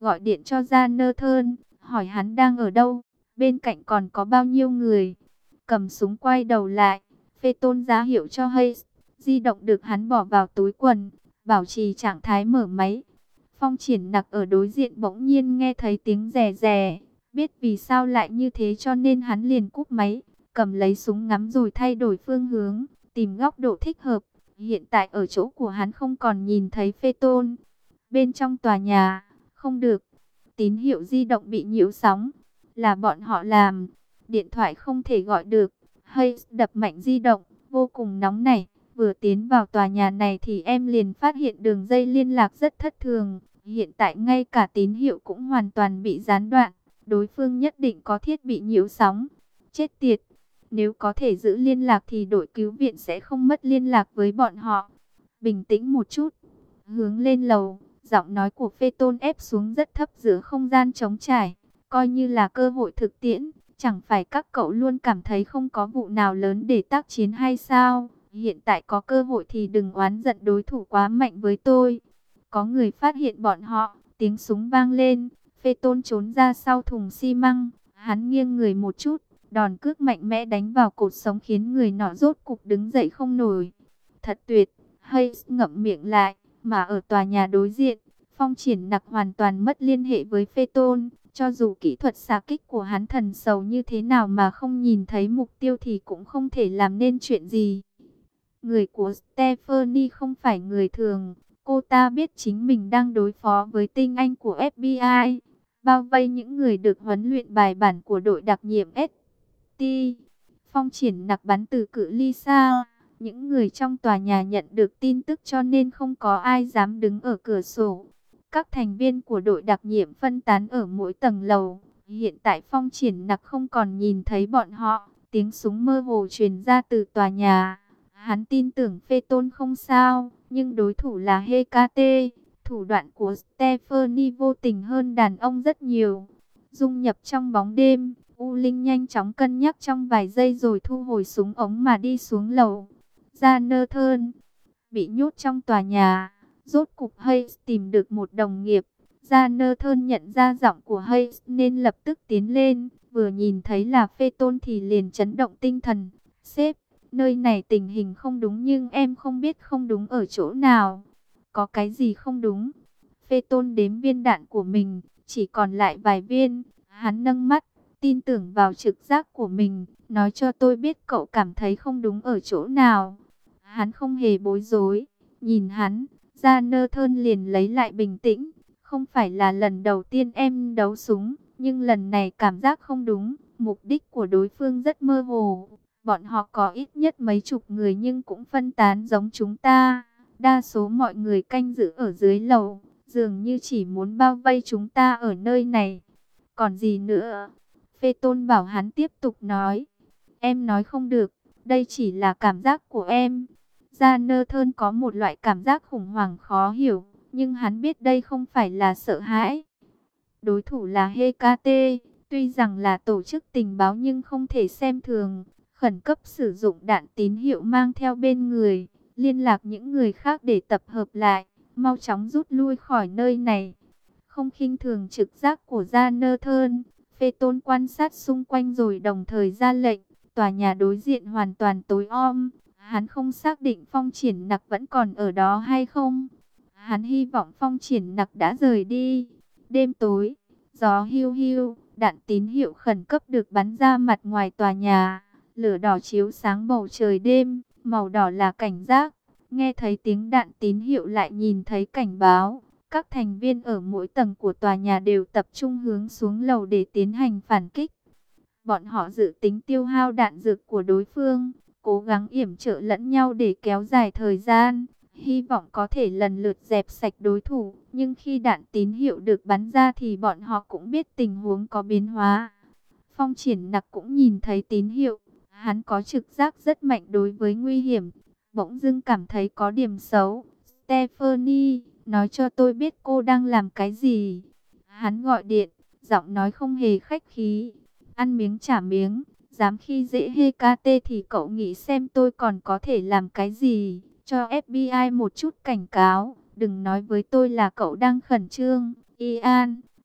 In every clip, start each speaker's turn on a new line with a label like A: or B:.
A: gọi điện cho Jonathan, hỏi hắn đang ở đâu, bên cạnh còn có bao nhiêu người. Cầm súng quay đầu lại, Phaeton ra hiệu cho Hayes, di động được hắn bỏ vào túi quần, bảo trì trạng thái mở máy. Phong Triển Nặc ở đối diện bỗng nhiên nghe thấy tiếng rè rè, biết vì sao lại như thế cho nên hắn liền cúp máy, cầm lấy súng ngắm rồi thay đổi phương hướng, tìm góc độ thích hợp. Hiện tại ở chỗ của hắn không còn nhìn thấy Phaeton. Bên trong tòa nhà, không được, tín hiệu di động bị nhiễu sóng, là bọn họ làm, điện thoại không thể gọi được. Hayes đập mạnh di động, vô cùng nóng nảy. Vừa tiến vào tòa nhà này thì em liền phát hiện đường dây liên lạc rất thất thường. Hiện tại ngay cả tín hiệu cũng hoàn toàn bị gián đoạn. Đối phương nhất định có thiết bị nhiễu sóng. Chết tiệt! Nếu có thể giữ liên lạc thì đội cứu viện sẽ không mất liên lạc với bọn họ. Bình tĩnh một chút. Hướng lên lầu, giọng nói của Phaeton ép xuống rất thấp giữa không gian trống trải. Coi như là cơ hội thực tiễn. Chẳng phải các cậu luôn cảm thấy không có vụ nào lớn để tác chiến hay sao? Hiện tại có cơ hội thì đừng oán giận đối thủ quá mạnh với tôi. Có người phát hiện bọn họ, tiếng súng vang lên. Phaeton trốn ra sau thùng xi măng. Hắn nghiêng người một chút, đòn cước mạnh mẽ đánh vào cột sống khiến người nọ rốt cục đứng dậy không nổi. Thật tuyệt, Hayes ngậm miệng lại, mà ở tòa nhà đối diện, Phong Triển Nặc hoàn toàn mất liên hệ với Phaeton. Cho dù kỹ thuật xạ kích của hắn thần sầu như thế nào mà không nhìn thấy mục tiêu thì cũng không thể làm nên chuyện gì. Người của Stephanie không phải người thường. Cô ta biết chính mình đang đối phó với tinh anh của FBI. Bao vây những người được huấn luyện bài bản của đội đặc nhiệm ST. Phong Triển Nặc bắn từ cự ly xa. Những người trong tòa nhà nhận được tin tức cho nên không có ai dám đứng ở cửa sổ. Các thành viên của đội đặc nhiệm phân tán ở mỗi tầng lầu. Hiện tại Phong Triển Nặc không còn nhìn thấy bọn họ. Tiếng súng mơ hồ truyền ra từ tòa nhà. Hắn tin tưởng Phaeton không sao, nhưng đối thủ là Hecate. Thủ đoạn của Stephanie vô tình hơn đàn ông rất nhiều. Dung nhập trong bóng đêm, U Linh nhanh chóng cân nhắc trong vài giây rồi thu hồi súng ống mà đi xuống lầu. Jonathan bị nhốt trong tòa nhà. Rốt cục Hayes tìm được một đồng nghiệp. Jonathan nhận ra giọng của Hayes nên lập tức tiến lên. Vừa nhìn thấy là Phaeton thì liền chấn động tinh thần. Sếp, nơi này tình hình không đúng nhưng em không biết không đúng ở chỗ nào. Có cái gì không đúng? Phaeton đếm viên đạn của mình, chỉ còn lại vài viên. Hắn nâng mắt, tin tưởng vào trực giác của mình. Nói cho tôi biết cậu cảm thấy không đúng ở chỗ nào. Hắn không hề bối rối. Nhìn hắn, Jonathan liền lấy lại bình tĩnh. Không phải là lần đầu tiên em đấu súng, nhưng lần này cảm giác không đúng. Mục đích của đối phương rất mơ hồ. Bọn họ có ít nhất mấy chục người nhưng cũng phân tán giống chúng ta. Đa số mọi người canh giữ ở dưới lầu, dường như chỉ muốn bao vây chúng ta ở nơi này. Còn gì nữa? Phaeton bảo hắn tiếp tục nói. Em nói không được, đây chỉ là cảm giác của em. Jonathan có một loại cảm giác khủng hoảng khó hiểu, nhưng hắn biết đây không phải là sợ hãi. Đối thủ là Hecate, tuy rằng là tổ chức tình báo nhưng không thể xem thường. Khẩn cấp sử dụng đạn tín hiệu mang theo bên người, liên lạc những người khác để tập hợp lại, mau chóng rút lui khỏi nơi này. Không khinh thường trực giác của Jonathan, Phaeton quan sát xung quanh rồi đồng thời ra lệnh. Tòa nhà đối diện hoàn toàn tối om. Hắn không xác định Phong Triển Nặc vẫn còn ở đó hay không. Hắn hy vọng Phong Triển Nặc đã rời đi. Đêm tối, gió hiu hiu, đạn tín hiệu khẩn cấp được bắn ra mặt ngoài tòa nhà. Lửa đỏ chiếu sáng bầu trời đêm, màu đỏ là cảnh giác. Nghe thấy tiếng đạn tín hiệu lại nhìn thấy cảnh báo. Các thành viên ở mỗi tầng của tòa nhà đều tập trung hướng xuống lầu để tiến hành phản kích. Bọn họ dự tính tiêu hao đạn dược của đối phương, cố gắng yểm trợ lẫn nhau để kéo dài thời gian, hy vọng có thể lần lượt dẹp sạch đối thủ. Nhưng khi đạn tín hiệu được bắn ra thì bọn họ cũng biết tình huống có biến hóa. Phong Triển Nặc cũng nhìn thấy tín hiệu, hắn có trực giác rất mạnh đối với nguy hiểm, bỗng dưng cảm thấy có điểm xấu. Stephanie, nói cho tôi biết cô đang làm cái gì. Hắn gọi điện, giọng nói không hề khách khí. Ăn miếng trả miếng, dám khi dễ Hecate thì cậu nghĩ xem tôi còn có thể làm cái gì. Cho FBI một chút cảnh cáo, đừng nói với tôi là cậu đang khẩn trương. Ian,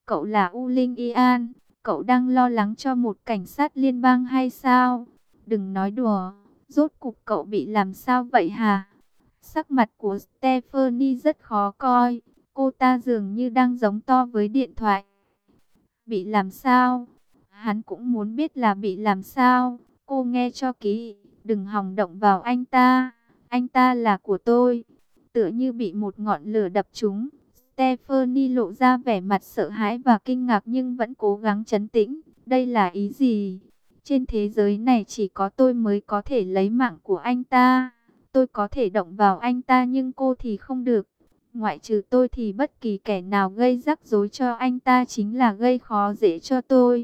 A: cậu là U Linh Ian, cậu đang lo lắng cho một cảnh sát liên bang hay sao? Đừng nói đùa, rốt cục cậu bị làm sao vậy hả? Sắc mặt của Stephanie rất khó coi, cô ta dường như đang giống to với điện thoại. Bị làm sao? Hắn cũng muốn biết là bị làm sao. Cô nghe cho kỹ, đừng hòng động vào anh ta. Anh ta là của tôi. Tựa như bị một ngọn lửa đập trúng. Stephanie lộ ra vẻ mặt sợ hãi và kinh ngạc nhưng vẫn cố gắng trấn tĩnh. Đây là ý gì? Trên thế giới này chỉ có tôi mới có thể lấy mạng của anh ta. Tôi có thể động vào anh ta nhưng cô thì không được. Ngoại trừ tôi thì bất kỳ kẻ nào gây rắc rối cho anh ta chính là gây khó dễ cho tôi.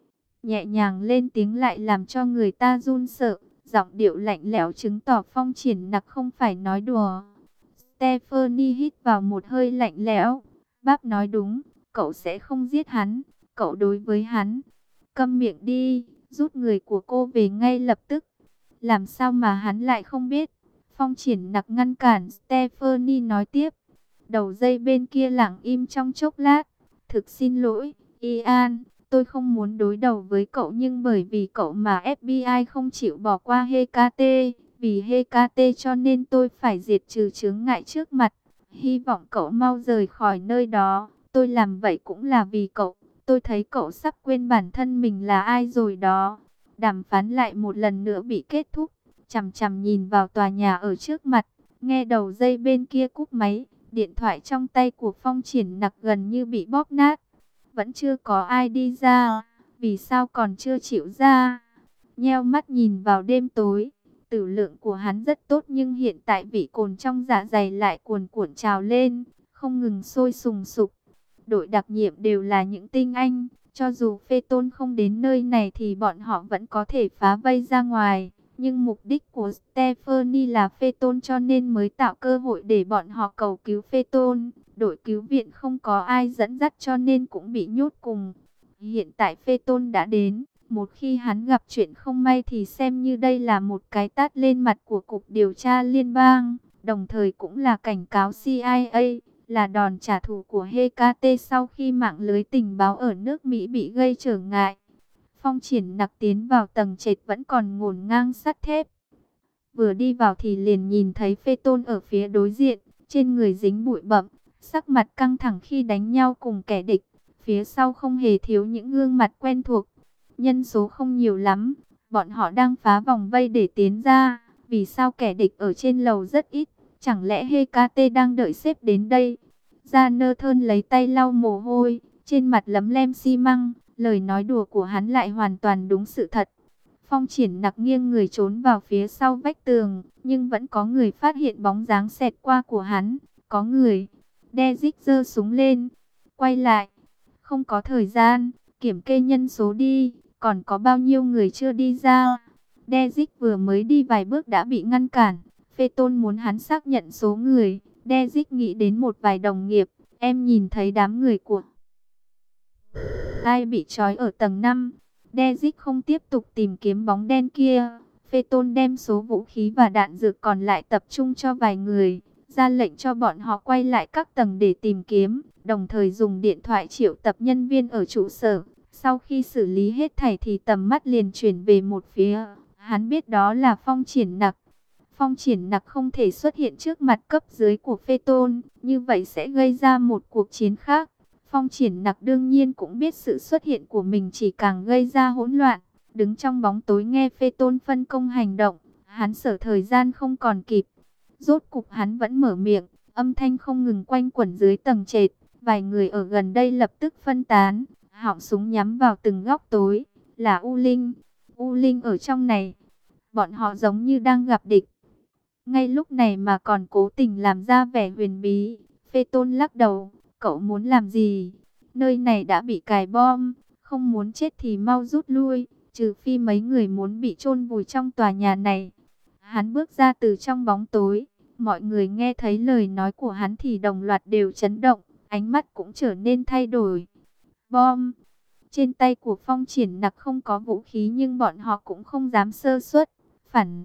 A: Nhẹ nhàng lên tiếng lại làm cho người ta run sợ. Giọng điệu lạnh lẽo chứng tỏ Phong Triển Nặc không phải nói đùa. Stephanie hít vào một hơi lạnh lẽo. Bác nói đúng, cậu sẽ không giết hắn. Cậu đối với hắn. Câm miệng đi, rút người của cô về ngay lập tức. Làm sao mà hắn lại không biết? Phong Triển Nặc ngăn cản Stephanie nói tiếp. Đầu dây bên kia lặng im trong chốc lát. Thực xin lỗi, Ian, tôi không muốn đối đầu với cậu nhưng bởi vì cậu mà FBI không chịu bỏ qua HKT. Vì HKT cho nên tôi phải diệt trừ chướng ngại trước mặt. Hy vọng cậu mau rời khỏi nơi đó. Tôi làm vậy cũng là vì cậu. Tôi thấy cậu sắp quên bản thân mình là ai rồi đó. Đàm phán lại một lần nữa bị kết thúc. Chằm chằm nhìn vào tòa nhà ở trước mặt. Nghe đầu dây bên kia cúp máy. Điện thoại trong tay của Phong Triển Nặc gần như bị bóp nát. Vẫn chưa có ai đi ra. Vì sao còn chưa chịu ra? Nheo mắt nhìn vào đêm tối. Tử lượng của hắn rất tốt nhưng hiện tại vị cồn trong dạ dày lại cuồn cuộn trào lên. Không ngừng sôi sùng sục. Đội đặc nhiệm đều là những tinh anh. Cho dù Phê Tôn không đến nơi này thì bọn họ vẫn có thể phá vây ra ngoài. Nhưng mục đích của Stephanie là Phê Tôn cho nên mới tạo cơ hội để bọn họ cầu cứu Phê Tôn. Đội cứu viện không có ai dẫn dắt cho nên cũng bị nhốt cùng. Hiện tại Phê Tôn đã đến. Một khi hắn gặp chuyện không may thì xem như đây là một cái tát lên mặt của Cục Điều tra Liên bang. Đồng thời cũng là cảnh cáo CIA, là đòn trả thù của HKT sau khi mạng lưới tình báo ở nước Mỹ bị gây trở ngại. Phong Triển Nặc tiến vào tầng trệt vẫn còn ngổn ngang sắt thép. Vừa đi vào thì liền nhìn thấy Phê Tôn ở phía đối diện, trên người dính bụi bặm, sắc mặt căng thẳng khi đánh nhau cùng kẻ địch. Phía sau không hề thiếu những gương mặt quen thuộc. Nhân số không nhiều lắm, bọn họ đang phá vòng vây để tiến ra. Vì sao kẻ địch ở trên lầu rất ít? Chẳng lẽ HKT đang đợi sếp đến đây? Gia Nơ Thơn lấy tay lau mồ hôi, trên mặt lấm lem xi măng. Lời nói đùa của hắn lại hoàn toàn đúng sự thật. Phong Triển Nặc nghiêng người trốn vào phía sau vách tường, nhưng vẫn có người phát hiện bóng dáng xẹt qua của hắn. Có người. Dezic giơ súng lên. Quay lại. Không có thời gian, kiểm kê nhân số đi. Còn có bao nhiêu người chưa đi ra? Dezic vừa mới đi vài bước đã bị ngăn cản. Phê Tôn muốn hắn xác nhận số người. Dezic nghĩ đến một vài đồng nghiệp. Em nhìn thấy đám người của ai bị trói ở tầng 5. Dezic không tiếp tục tìm kiếm bóng đen kia. Phê Tôn đem số vũ khí và đạn dược còn lại tập trung cho vài người. Ra lệnh cho bọn họ quay lại các tầng để tìm kiếm. Đồng thời dùng điện thoại triệu tập nhân viên ở trụ sở. Sau khi xử lý hết thảy thì tầm mắt liền chuyển về một phía. Hắn biết đó là Phong Triển Nặc. Phong Triển Nặc không thể xuất hiện trước mặt cấp dưới của Phê Tôn. Như vậy sẽ gây ra một cuộc chiến khác. Phong Triển Nặc đương nhiên cũng biết sự xuất hiện của mình chỉ càng gây ra hỗn loạn. Đứng trong bóng tối nghe Phê Tôn phân công hành động. Hắn sợ thời gian không còn kịp. Rốt cục hắn vẫn mở miệng. Âm thanh không ngừng quanh quẩn dưới tầng trệt. Vài người ở gần đây lập tức phân tán. Họng súng nhắm vào từng góc tối. Là U Linh. U Linh ở trong này. Bọn họ giống như đang gặp địch. Ngay lúc này mà còn cố tình làm ra vẻ huyền bí. Phê Tôn lắc đầu. Cậu muốn làm gì? Nơi này đã bị cài bom. Không muốn chết thì mau rút lui. Trừ phi mấy người muốn bị chôn vùi trong tòa nhà này. Hắn bước ra từ trong bóng tối. Mọi người nghe thấy lời nói của hắn thì đồng loạt đều chấn động. Ánh mắt cũng trở nên thay đổi. Bom. Trên tay của Phong Triển Nặc không có vũ khí nhưng bọn họ cũng không dám sơ suất. Phản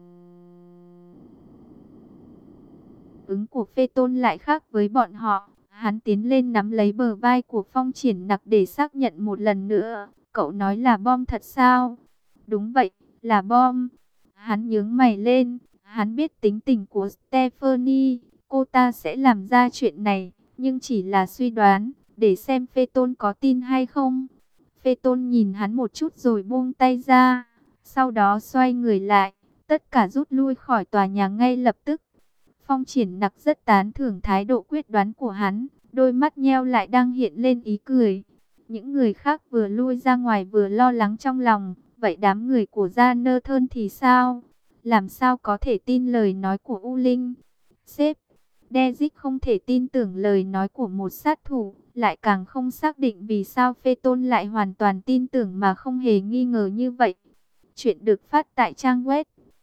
A: ứng của Phê Tôn lại khác với bọn họ. Hắn tiến lên nắm lấy bờ vai của Phong Triển Nặc để xác nhận một lần nữa. Cậu nói là bom thật sao? Đúng vậy, là bom. Hắn nhướng mày lên. Hắn biết tính tình của Stephanie. Cô ta sẽ làm ra chuyện này. Nhưng chỉ là suy đoán. Để xem Phê Tôn có tin hay không. Phê Tôn nhìn hắn một chút rồi buông tay ra. Sau đó xoay người lại. Tất cả rút lui khỏi tòa nhà ngay lập tức. Phong Triển Nặc rất tán thưởng thái độ quyết đoán của hắn, đôi mắt nheo lại đang hiện lên ý cười. Những người khác vừa lui ra ngoài vừa lo lắng trong lòng, vậy đám người của Gia Nơ Thơn thì sao? Làm sao có thể tin lời nói của U Linh? Sếp, Dezic không thể tin tưởng lời nói của một sát thủ, lại càng không xác định vì sao Phê Tôn lại hoàn toàn tin tưởng mà không hề nghi ngờ như vậy. Chuyện được phát tại trang web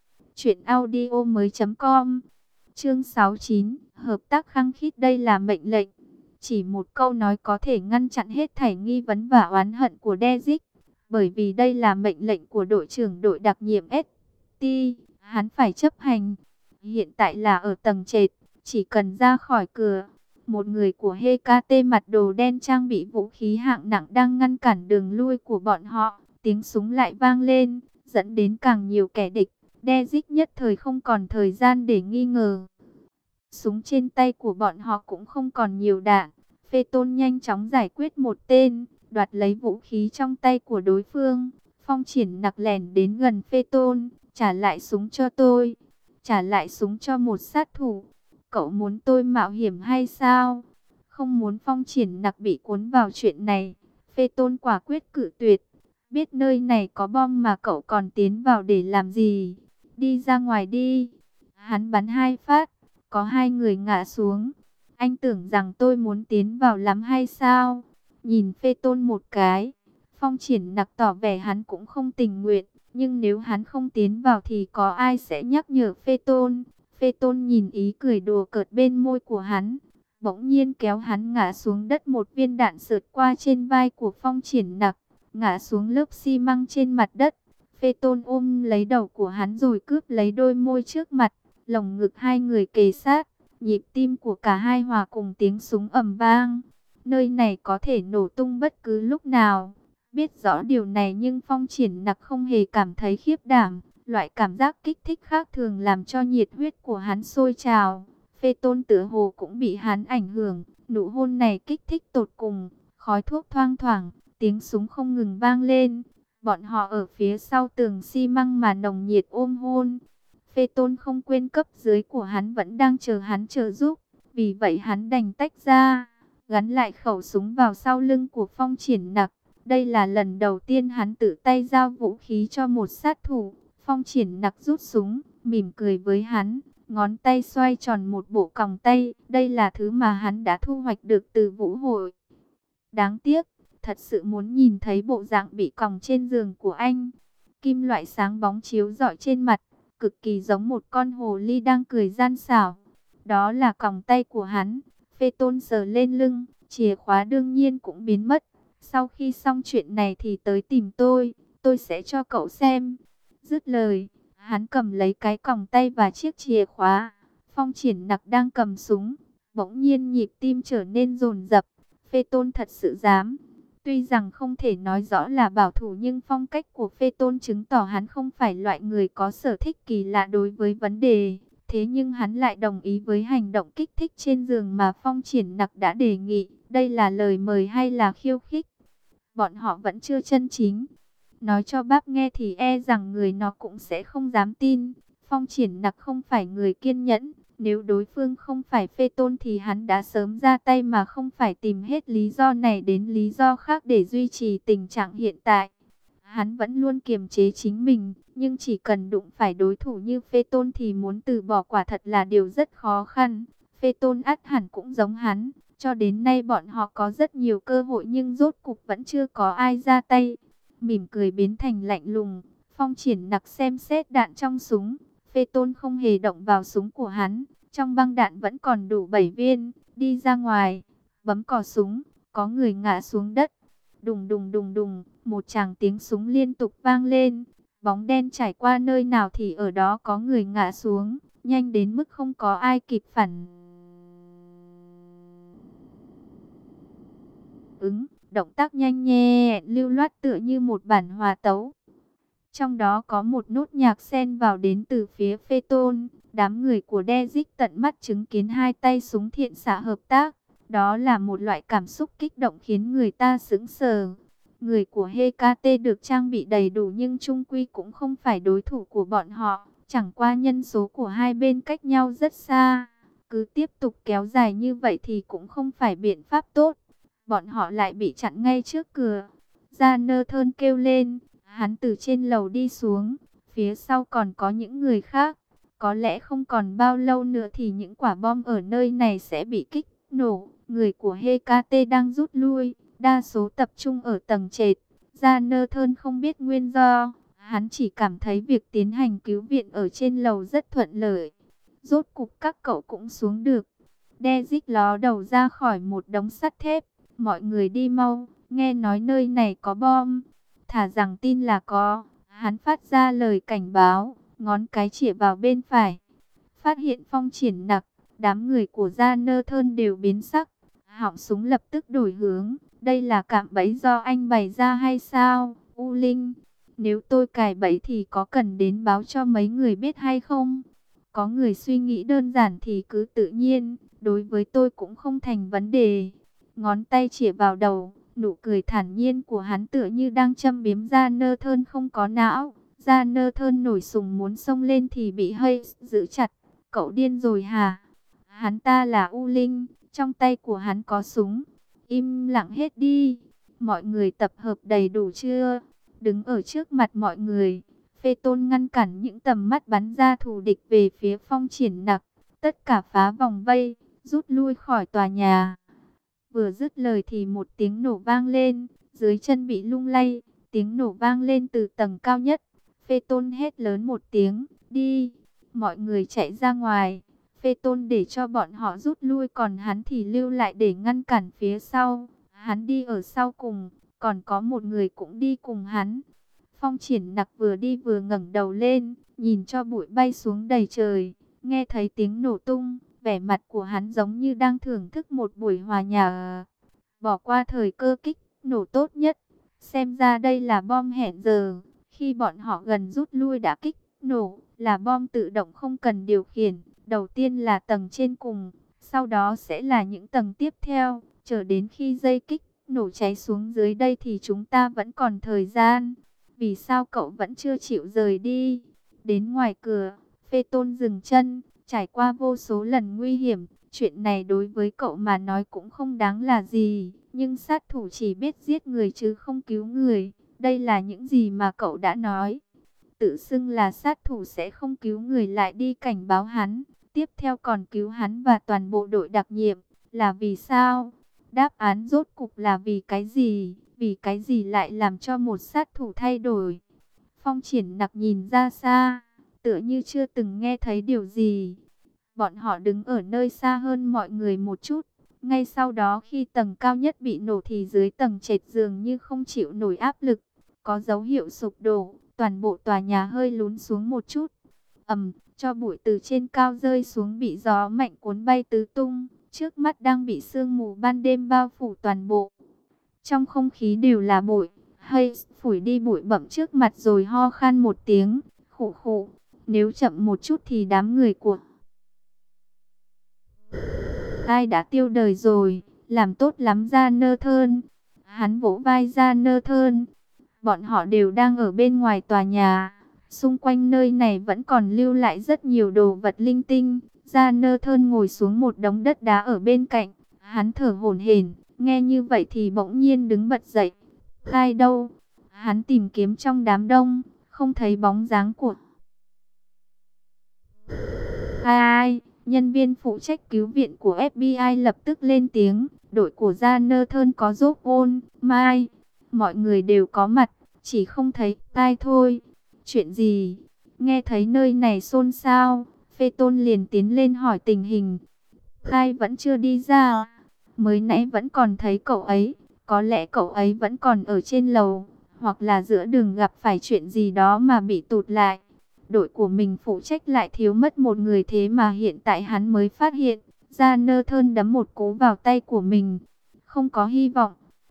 A: truyệnaudiomoi.com. Chương 69, hợp tác khăng khít, đây là mệnh lệnh. Chỉ một câu nói có thể ngăn chặn hết thảy nghi vấn và oán hận của Dezic, bởi vì đây là mệnh lệnh của đội trưởng đội đặc nhiệm ST, hắn phải chấp hành. Hiện tại là ở tầng trệt, chỉ cần ra khỏi cửa, một người của HKT mặc đồ đen trang bị vũ khí hạng nặng đang ngăn cản đường lui của bọn họ. Tiếng súng lại vang lên, dẫn đến càng nhiều kẻ địch. Dezic nhất thời không còn thời gian để nghi ngờ. Súng trên tay của bọn họ cũng không còn nhiều đạn. Phê Tôn nhanh chóng giải quyết một tên, đoạt lấy vũ khí trong tay của đối phương. Phong Triển Nặc lèn đến gần Phê Tôn, trả lại súng cho tôi. Trả lại súng cho một sát thủ. Cậu muốn tôi mạo hiểm hay sao? Không muốn Phong Triển Nặc bị cuốn vào chuyện này. Phê Tôn quả quyết cự tuyệt. Biết nơi này có bom mà cậu còn tiến vào để làm gì? Đi ra ngoài đi. Hắn bắn 2 phát, có 2 người ngã xuống. Anh tưởng rằng tôi muốn tiến vào lắm hay sao? Nhìn Phê Tôn một cái, Phong Triển Nặc tỏ vẻ hắn cũng không tình nguyện. Nhưng nếu hắn không tiến vào thì có ai sẽ nhắc nhở Phê Tôn? Phê Tôn nhìn ý cười đùa cợt bên môi của hắn, bỗng nhiên kéo hắn ngã xuống đất. Một viên đạn sượt qua trên vai của Phong Triển Nặc, ngã xuống lớp xi măng trên mặt đất. Phê Tôn ôm lấy đầu của hắn rồi cướp lấy đôi môi trước mặt. Lồng ngực hai người kề sát, nhịp tim của cả hai hòa cùng tiếng súng ầm vang. Nơi này có thể nổ tung bất cứ lúc nào. Biết rõ điều này nhưng Phong Triển Nặc không hề cảm thấy khiếp đảm. Loại cảm giác kích thích khác thường làm cho nhiệt huyết của hắn sôi trào. Phê Tôn tựa hồ cũng bị hắn ảnh hưởng. Nụ hôn này kích thích tột cùng. Khói thuốc thoang thoảng, tiếng súng không ngừng vang lên. Bọn họ ở phía sau tường xi măng mà nồng nhiệt ôm hôn. Phê Tôn không quên cấp dưới của hắn vẫn đang chờ hắn trợ giúp. Vì vậy hắn đành tách ra, gắn lại khẩu súng vào sau lưng của Phong Triển Nặc. Đây là lần đầu tiên hắn tự tay giao vũ khí cho một sát thủ. Phong Triển Nặc rút súng, mỉm cười với hắn, ngón tay xoay tròn một bộ còng tay. Đây là thứ mà hắn đã thu hoạch được từ vũ hội. Đáng tiếc, thật sự muốn nhìn thấy bộ dạng bị còng trên giường của anh. Kim loại sáng bóng chiếu rọi trên mặt, cực kỳ giống một con hồ ly đang cười gian xảo. Đó là còng tay của hắn. Phê Tôn sờ lên lưng, chìa khóa đương nhiên cũng biến mất. Sau khi xong chuyện này thì tới tìm tôi sẽ cho cậu xem. Dứt lời, hắn cầm lấy cái còng tay và chiếc chìa khóa. Phong Triển Nặc đang cầm súng, bỗng nhiên nhịp tim trở nên dồn dập. Phê Tôn thật sự dám. Tuy rằng không thể nói rõ là bảo thủ nhưng phong cách của Phê Tôn chứng tỏ hắn không phải loại người có sở thích kỳ lạ đối với vấn đề. Thế nhưng hắn lại đồng ý với hành động kích thích trên giường mà Phong Triển Nặc đã đề nghị. Đây là lời mời hay là khiêu khích? Bọn họ vẫn chưa chân chính. Nói cho bác nghe thì e rằng người nó cũng sẽ không dám tin. Phong Triển Nặc không phải người kiên nhẫn. Nếu đối phương không phải Phê Tôn thì hắn đã sớm ra tay mà không phải tìm hết lý do này đến lý do khác để duy trì tình trạng hiện tại. Hắn vẫn luôn kiềm chế chính mình, nhưng chỉ cần đụng phải đối thủ như Phê Tôn thì muốn từ bỏ quả thật là điều rất khó khăn. Phê Tôn ắt hẳn cũng giống hắn, cho đến nay bọn họ có rất nhiều cơ hội nhưng rốt cục vẫn chưa có ai ra tay. Mỉm cười biến thành lạnh lùng, Phong Triển Nặc xem xét đạn trong súng. Phê Tôn không hề động vào súng của hắn, trong băng đạn vẫn còn đủ 7 viên. Đi ra ngoài, bấm cò súng, có người ngã xuống đất. Đùng đùng đùng đùng, một tràng tiếng súng liên tục vang lên. Bóng đen trải qua nơi nào thì ở đó có người ngã xuống, nhanh đến mức không có ai kịp phản ứng, động tác nhanh nhẹ, lưu loát tựa như một bản hòa tấu. Trong đó có một nốt nhạc xen vào đến từ phía Phaeton. Đám người của Dezic tận mắt chứng kiến hai tay súng thiện xạ hợp tác. Đó là một loại cảm xúc kích động khiến người ta sững sờ. Người của Hecate được trang bị đầy đủ nhưng chung quy cũng không phải đối thủ của bọn họ. Chẳng qua nhân số của hai bên cách nhau rất xa. Cứ tiếp tục kéo dài như vậy thì cũng không phải biện pháp tốt. Bọn họ lại bị chặn ngay trước cửa. Jonathan kêu lên. Hắn từ trên lầu đi xuống. Phía sau còn có những người khác. Có lẽ không còn bao lâu nữa thì những quả bom ở nơi này sẽ bị kích nổ. Người của Hecate đang rút lui. Đa số tập trung ở tầng trệt. Jonathan không biết nguyên do. Hắn chỉ cảm thấy việc tiến hành cứu viện ở trên lầu rất thuận lợi. Rốt cục các cậu cũng xuống được. Dezic ló đầu ra khỏi một đống sắt thép. Mọi người đi mau. Nghe nói nơi này có bom. Thả rằng tin là có. Hắn phát ra lời cảnh báo. Ngón cái chĩa vào bên phải. Phát hiện phong triển nặc. Đám người của Jonathan đều biến sắc. Họng súng lập tức đổi hướng. Đây là cạm bẫy do anh bày ra hay sao? U Linh, nếu tôi cài bẫy thì có cần đến báo cho mấy người biết hay không? Có người suy nghĩ đơn giản thì cứ tự nhiên. Đối với tôi cũng không thành vấn đề. Ngón tay chĩa vào đầu. Nụ cười thản nhiên của hắn tựa như đang châm biếm Jonathan không có não. Jonathan nổi sùng muốn xông lên thì bị Hayes giữ chặt. Cậu điên rồi hả? Hắn ta là U Linh. Trong tay của hắn có súng. Im lặng hết đi. Mọi người tập hợp đầy đủ chưa? Đứng ở trước mặt mọi người. Phaeton ngăn cản những tầm mắt bắn ra thù địch về phía phong triển nặc. Tất cả phá vòng vây. Rút lui khỏi tòa nhà. Vừa dứt lời thì một tiếng nổ vang lên. Dưới chân bị lung lay. Tiếng nổ vang lên từ tầng cao nhất. Phaeton hét lớn một tiếng. Đi. Mọi người chạy ra ngoài. Phaeton để cho bọn họ rút lui, còn hắn thì lưu lại để ngăn cản phía sau. Hắn đi ở sau cùng, còn có một người cũng đi cùng hắn. Phong triển nặc vừa đi vừa ngẩng đầu lên, nhìn cho bụi bay xuống đầy trời. Nghe thấy tiếng nổ tung, vẻ mặt của hắn giống như đang thưởng thức một buổi hòa nhạc. Bỏ qua thời cơ kích nổ tốt nhất. Xem ra đây là bom hẹn giờ. Khi bọn họ gần rút lui đã kích nổ, là bom tự động không cần điều khiển. Đầu tiên là tầng trên cùng, sau đó sẽ là những tầng tiếp theo. Chờ đến khi dây kích nổ cháy xuống dưới đây thì chúng ta vẫn còn thời gian. Vì sao cậu vẫn chưa chịu rời đi? Đến ngoài cửa, Phaeton dừng chân. Trải qua vô số lần nguy hiểm, chuyện này đối với cậu mà nói cũng không đáng là gì. Nhưng sát thủ chỉ biết giết người chứ không cứu người. Đây là những gì mà cậu đã nói. Tự xưng là sát thủ sẽ không cứu người lại đi cảnh báo hắn. Tiếp theo còn cứu hắn và toàn bộ đội đặc nhiệm. Là vì sao? Đáp án rốt cục là vì cái gì? Vì cái gì lại làm cho một sát thủ thay đổi? Phong triển nặc nhìn ra xa, tựa như chưa từng nghe thấy điều gì. Bọn họ đứng ở nơi xa hơn mọi người một chút. Ngay sau đó khi tầng cao nhất bị nổ thì dưới tầng trệt dường như không chịu nổi áp lực. Có dấu hiệu sụp đổ, toàn bộ tòa nhà hơi lún xuống một chút. Cho bụi từ trên cao rơi xuống bị gió mạnh cuốn bay tứ tung. Trước mắt đang bị sương mù ban đêm bao phủ toàn bộ. Trong không khí đều là bụi. Hayes phủi đi bụi bặm trước mặt rồi ho khan một tiếng. Khụ khụ. Nếu chậm một chút thì đám người của ai đã tiêu đời rồi. Làm tốt lắm Jonathan. Hắn vỗ vai Jonathan. Bọn họ đều đang ở bên ngoài tòa nhà. Xung quanh nơi này vẫn còn lưu lại rất nhiều đồ vật linh tinh. Jonathan ngồi xuống một đống đất đá ở bên cạnh. Hắn thở hổn hển. Nghe như vậy thì bỗng nhiên đứng bật dậy. Ai đâu? Hắn tìm kiếm trong đám đông. Không thấy bóng dáng của ai. Nhân viên phụ trách cứu viện của FBI lập tức lên tiếng. Đội của Jonathan có giúp ôn, Mai. Mọi người đều có mặt. Chỉ không thấy ai thôi. Chuyện gì? Nghe thấy nơi này xôn xao. Phaeton liền tiến lên hỏi tình hình. Ai vẫn chưa đi ra. Mới nãy vẫn còn thấy cậu ấy. Có lẽ cậu ấy vẫn còn ở trên lầu. Hoặc là giữa đường gặp phải chuyện gì đó mà bị tụt lại. Đội của mình phụ trách lại thiếu mất một người, thế mà hiện tại hắn mới phát hiện. Jonathan đấm một cú vào tay của mình. Không có hy vọng.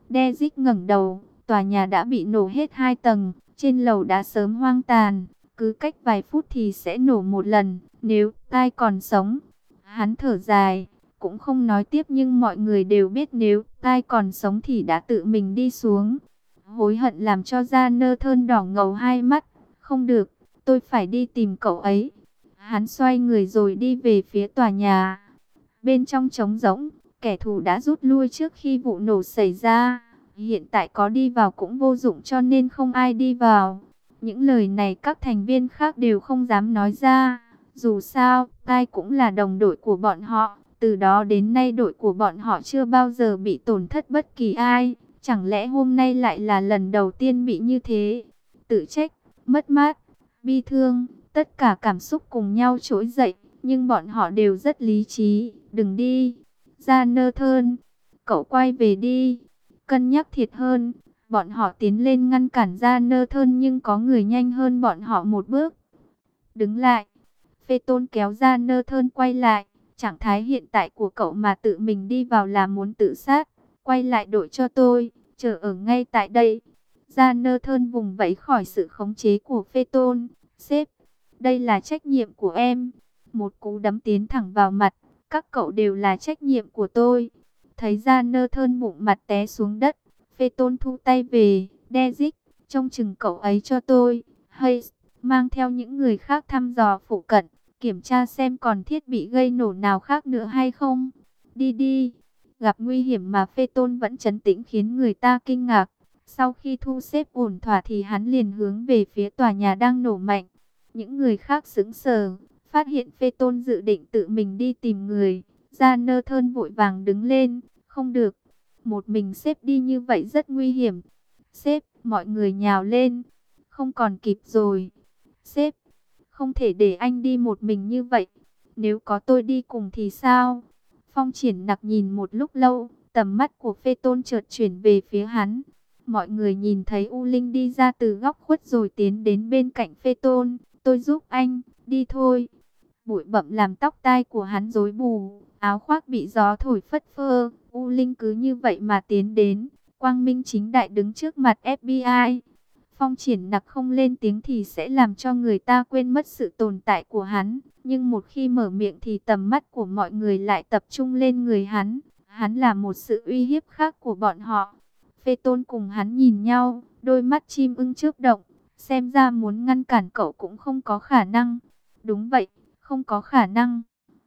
A: Dezic ngẩng đầu, tòa nhà đã bị nổ hết 2 tầng, trên lầu đã sớm hoang tàn, cứ cách vài phút thì sẽ nổ một lần, nếu tai còn sống. Hắn thở dài, cũng không nói tiếp nhưng mọi người đều biết nếu tai còn sống thì đã tự mình đi xuống. Hối hận làm cho Jonathan đỏ ngầu hai mắt, không được, tôi phải đi tìm cậu ấy. Hắn xoay người rồi đi về phía tòa nhà. Bên trong trống rỗng, kẻ thù đã rút lui trước khi vụ nổ xảy ra. Hiện tại có đi vào cũng vô dụng cho nên không ai đi vào. Những lời này các thành viên khác đều không dám nói ra. Dù sao, Tai cũng là đồng đội của bọn họ. Từ đó đến nay đội của bọn họ chưa bao giờ bị tổn thất bất kỳ ai. Chẳng lẽ hôm nay lại là lần đầu tiên bị như thế? Tự trách, mất mát, bi thương, tất cả cảm xúc cùng nhau trỗi dậy. Nhưng bọn họ đều rất lý trí. Đừng đi. Jonathan, cậu quay về đi. Cân nhắc thiệt hơn. Bọn họ tiến lên ngăn cản Jonathan nhưng có người nhanh hơn bọn họ một bước. Đứng lại. Phaeton kéo Jonathan quay lại. Trạng thái hiện tại của cậu mà tự mình đi vào là muốn tự sát. Quay lại đội cho tôi. Chờ ở ngay tại đây. Jonathan vùng vẫy khỏi sự khống chế của Phaeton. Sếp, đây là trách nhiệm của em. Một cú đấm tiến thẳng vào mặt. Các cậu đều là trách nhiệm của tôi. Thấy Jonathan bụng mặt té xuống đất. Phaeton thu tay về. Dezic, trông chừng cậu ấy cho tôi. Hayes, mang theo những người khác thăm dò phụ cận. Kiểm tra xem còn thiết bị gây nổ nào khác nữa hay không. Đi đi. Gặp nguy hiểm mà Phaeton vẫn trấn tĩnh khiến người ta kinh ngạc. Sau khi thu xếp ổn thỏa thì hắn liền hướng về phía tòa nhà đang nổ mạnh. Những người khác sững sờ, phát hiện Phaeton dự định tự mình đi tìm người. Jonathan vội vàng đứng lên, không được. Một mình sếp đi như vậy rất nguy hiểm. Sếp, mọi người nhào lên. Không còn kịp rồi. Sếp, không thể để anh đi một mình như vậy. Nếu có tôi đi cùng thì sao? Phong Triển Nặc nhìn một lúc lâu, tầm mắt của Phaeton chợt chuyển về phía hắn. Mọi người nhìn thấy U Linh đi ra từ góc khuất rồi tiến đến bên cạnh Phaeton. Tôi giúp anh, đi thôi. Bụi bặm làm tóc tai của hắn rối bù, áo khoác bị gió thổi phất phơ. U Linh cứ như vậy mà tiến đến, quang minh chính đại đứng trước mặt FBI. Phong Triển Nặc không lên tiếng thì sẽ làm cho người ta quên mất sự tồn tại của hắn. Nhưng một khi mở miệng thì tầm mắt của mọi người lại tập trung lên người hắn. Hắn là một sự uy hiếp khác của bọn họ. Phaeton cùng hắn nhìn nhau, đôi mắt chim ưng chớp động. Xem ra muốn ngăn cản cậu cũng không có khả năng. Đúng vậy, không có khả năng.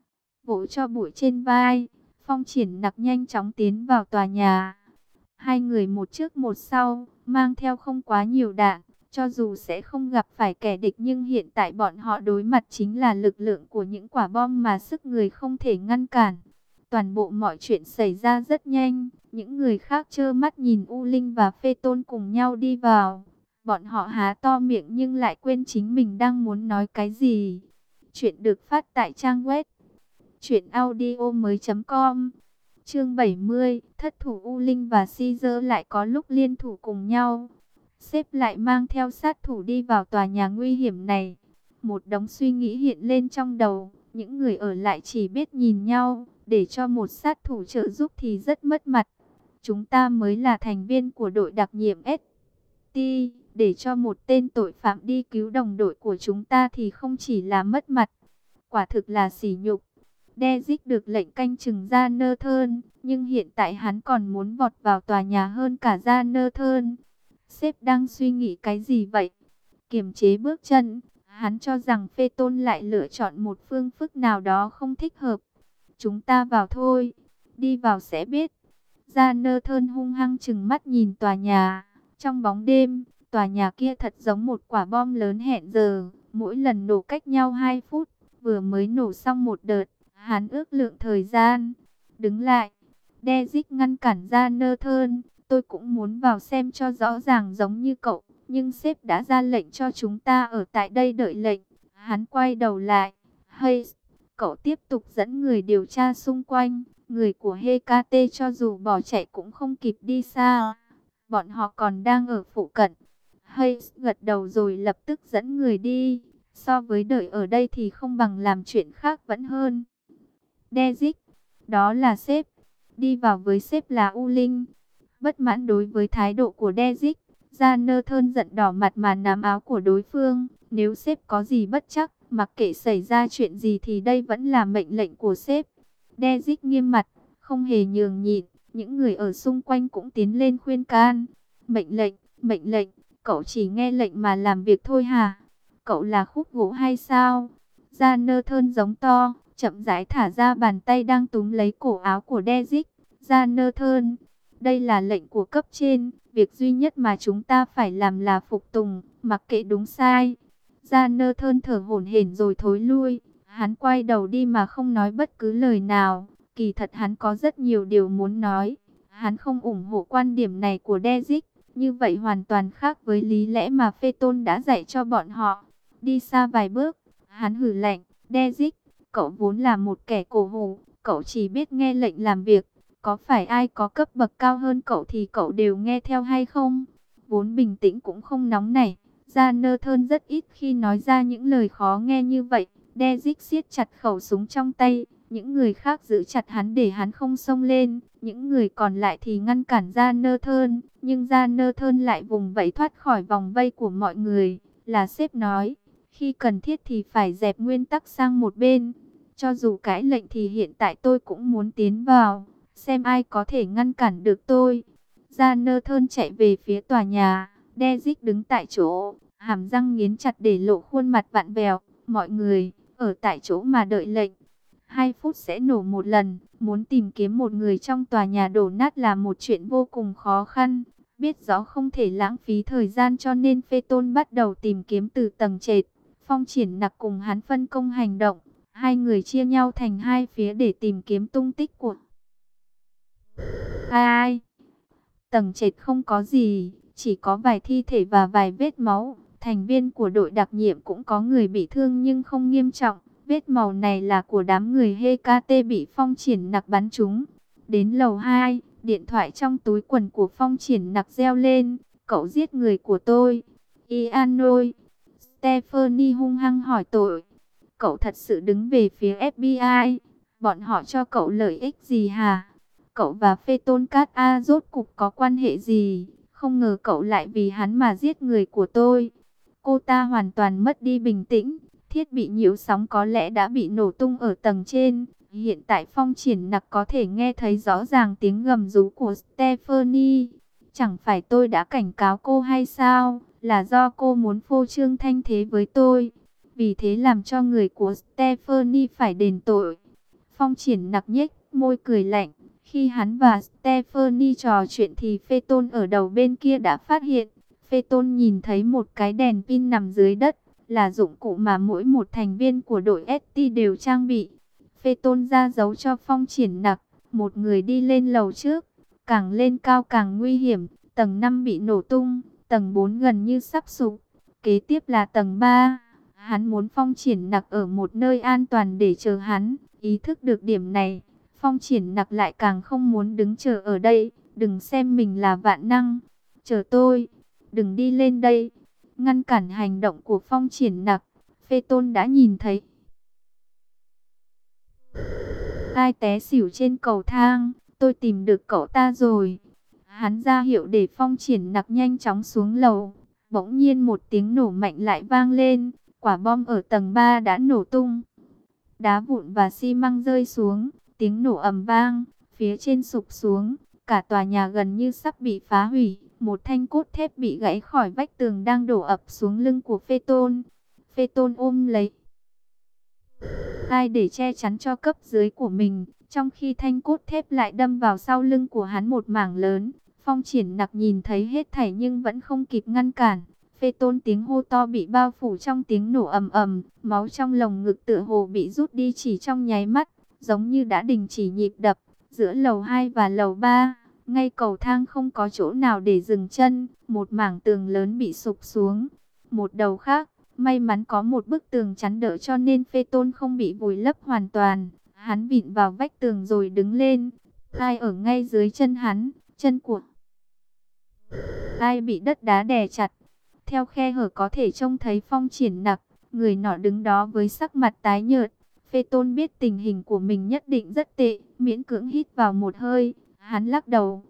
A: Vỗ cho bụi trên vai, Phong Triển Nặc nhanh chóng tiến vào tòa nhà. Hai người một trước một sau, mang theo không quá nhiều đạn. Cho dù sẽ không gặp phải kẻ địch nhưng hiện tại bọn họ đối mặt chính là lực lượng của những quả bom mà sức người không thể ngăn cản. Toàn bộ mọi chuyện xảy ra rất nhanh. Những người khác trơ mắt nhìn U Linh và Phaeton cùng nhau đi vào. Bọn họ há to miệng nhưng lại quên chính mình đang muốn nói cái gì. Chuyện được phát tại trang web truyệnaudiomoi.com. Chương 70, thất thủ U Linh và Caesar lại có lúc liên thủ cùng nhau. Sếp lại mang theo sát thủ đi vào tòa nhà nguy hiểm này. Một đống suy nghĩ hiện lên trong đầu, những người ở lại chỉ biết nhìn nhau, để cho một sát thủ trợ giúp thì rất mất mặt. Chúng ta mới là thành viên của đội đặc nhiệm ST, để cho một tên tội phạm đi cứu đồng đội của chúng ta thì không chỉ là mất mặt, quả thực là sỉ nhục. Dezic được lệnh canh chừng Jonathan, nhưng hiện tại hắn còn muốn vọt vào tòa nhà hơn cả Jonathan. Sếp đang suy nghĩ cái gì vậy? Kiềm chế bước chân, hắn cho rằng Phaeton lại lựa chọn một phương phức nào đó không thích hợp. Chúng ta vào thôi, đi vào sẽ biết. Jonathan hung hăng chừng mắt nhìn tòa nhà. Trong bóng đêm, tòa nhà kia thật giống một quả bom lớn hẹn giờ, mỗi lần nổ cách nhau 2 phút, vừa mới nổ xong một đợt. Hắn ước lượng thời gian. Đứng lại. Dezic ngăn cản Jonathan. Tôi cũng muốn vào xem cho rõ ràng giống như cậu. Nhưng sếp đã ra lệnh cho chúng ta ở tại đây đợi lệnh. Hắn quay đầu lại. Hayes, cậu tiếp tục dẫn người điều tra xung quanh. Người của Hecate cho dù bỏ chạy cũng không kịp đi xa. Bọn họ còn đang ở phụ cận. Hayes gật đầu rồi lập tức dẫn người đi. So với đợi ở đây thì không bằng làm chuyện khác vẫn hơn. Dezic, đó là sếp. Đi vào với sếp là U Linh. Bất mãn đối với thái độ của Dezic, Jonathan giận đỏ mặt mà nắm áo của đối phương. Nếu sếp có gì bất trắc, mặc kệ xảy ra chuyện gì thì đây vẫn là mệnh lệnh của sếp. Dezic nghiêm mặt, không hề nhường nhịn. Những người ở xung quanh cũng tiến lên khuyên can. Mệnh lệnh, cậu chỉ nghe lệnh mà làm việc thôi hả? Cậu là khúc gỗ hay sao? Jonathan giống to, chậm rãi thả ra bàn tay đang túm lấy cổ áo của Dezic. Jonathan, đây là lệnh của cấp trên, việc duy nhất mà chúng ta phải làm là phục tùng, mặc kệ đúng sai. Jonathan thở hổn hển rồi thối lui, hắn quay đầu đi mà không nói bất cứ lời nào. Kỳ thật hắn có rất nhiều điều muốn nói. Hắn không ủng hộ quan điểm này của Dezic, như vậy hoàn toàn khác với lý lẽ mà Phaeton đã dạy cho bọn họ. Đi xa vài bước, hắn hử lạnh, Dezic, cậu vốn là một kẻ cổ hủ, cậu chỉ biết nghe lệnh làm việc. Có phải ai có cấp bậc cao hơn cậu thì cậu đều nghe theo hay không? Vốn bình tĩnh cũng không nóng nảy, Jonathan rất ít khi nói ra những lời khó nghe như vậy. Dezic siết chặt khẩu súng trong tay, những người khác giữ chặt hắn để hắn không xông lên, những người còn lại thì ngăn cản Jonathan, nhưng Jonathan lại vùng vẫy thoát khỏi vòng vây của mọi người. Là sếp nói, khi cần thiết thì phải dẹp nguyên tắc sang một bên. Cho dù cãi lệnh thì hiện tại tôi cũng muốn tiến vào, xem ai có thể ngăn cản được tôi. Jonathan chạy về phía tòa nhà, Dezic đứng tại chỗ, hàm răng nghiến chặt để lộ khuôn mặt vặn vẹo. Mọi người ở tại chỗ mà đợi lệnh. 2 phút sẽ nổ một lần. Muốn tìm kiếm một người trong tòa nhà đổ nát là một chuyện vô cùng khó khăn. Biết rõ không thể lãng phí thời gian cho nên Phaeton bắt đầu tìm kiếm từ tầng trệt. Phong Triển Nặc cùng hắn phân công hành động. Hai người chia nhau thành hai phía để tìm kiếm tung tích của ai. Tầng trệt không có gì, chỉ có vài thi thể và vài vết máu. Thành viên của đội đặc nhiệm cũng có người bị thương nhưng không nghiêm trọng. Vết màu này là của đám người HKT bị Phong Triển Nặc bắn trúng. Đến lầu 2, điện thoại trong túi quần của Phong Triển Nặc reo lên. Cậu giết người của tôi. Ian ơi. Stephanie hung hăng hỏi tội. Cậu thật sự đứng về phía FBI. Bọn họ cho cậu lợi ích gì hả? Cậu và Phaeton Cát A rốt cục có quan hệ gì? Không ngờ cậu lại vì hắn mà giết người của tôi. Cô ta hoàn toàn mất đi bình tĩnh. Thiết bị nhiễu sóng có lẽ đã bị nổ tung ở tầng trên. Hiện tại Phong Triển Nặc có thể nghe thấy rõ ràng tiếng gầm rú của Stephanie. Chẳng phải tôi đã cảnh cáo cô hay sao? Là do cô muốn phô trương thanh thế với tôi. Vì thế làm cho người của Stephanie phải đền tội. Phong Triển Nặc nhếch môi cười lạnh. Khi hắn và Stephanie trò chuyện thì Phaeton ở đầu bên kia đã phát hiện. Phaeton nhìn thấy một cái đèn pin nằm dưới đất, là dụng cụ mà mỗi một thành viên của đội ST đều trang bị. Phaeton ra dấu cho Phong Triển Nặc, một người đi lên lầu trước. Càng lên cao càng nguy hiểm, tầng 5 bị nổ tung, tầng 4 gần như sắp sụp. Kế tiếp là tầng 3. Hắn muốn Phong Triển Nặc ở một nơi an toàn để chờ hắn. Ý thức được điểm này, Phong Triển Nặc lại càng không muốn đứng chờ ở đây. Đừng xem mình là vạn năng. Chờ tôi, đừng đi lên đây. Ngăn cản hành động của Phong Triển Nặc, Phaeton đã nhìn thấy ai té xỉu trên cầu thang. Tôi tìm được cậu ta rồi. Hắn ra hiệu để Phong Triển Nặc nhanh chóng xuống lầu. Bỗng nhiên một tiếng nổ mạnh lại vang lên. Quả bom ở tầng 3 đã nổ tung. Đá vụn và xi măng rơi xuống. Tiếng nổ ầm vang. Phía trên sụp xuống. Cả tòa nhà gần như sắp bị phá hủy. Một thanh cốt thép bị gãy khỏi vách tường đang đổ ập xuống lưng của Phaeton. Phaeton ôm lấy ai để che chắn cho cấp dưới của mình, trong khi thanh cốt thép lại đâm vào sau lưng của hắn một mảng lớn. Phong Triển Nặc nhìn thấy hết thảy nhưng vẫn không kịp ngăn cản. Phaeton tiếng hô to bị bao phủ trong tiếng nổ ầm ầm, máu trong lồng ngực tựa hồ bị rút đi chỉ trong nháy mắt, giống như đã đình chỉ nhịp đập. Giữa lầu 2 và lầu 3, ngay cầu thang không có chỗ nào để dừng chân, một mảng tường lớn bị sụp xuống. Một đầu khác, may mắn có một bức tường chắn đỡ cho nên Phaeton không bị vùi lấp hoàn toàn. Hắn vịn vào vách tường rồi đứng lên. Ai ở ngay dưới chân hắn, chân của ai bị đất đá đè chặt. Theo khe hở có thể trông thấy Phong Triển Nặc, người nọ đứng đó với sắc mặt tái nhợt. Phaeton biết tình hình của mình nhất định rất tệ, miễn cưỡng hít vào một hơi, hắn lắc đầu.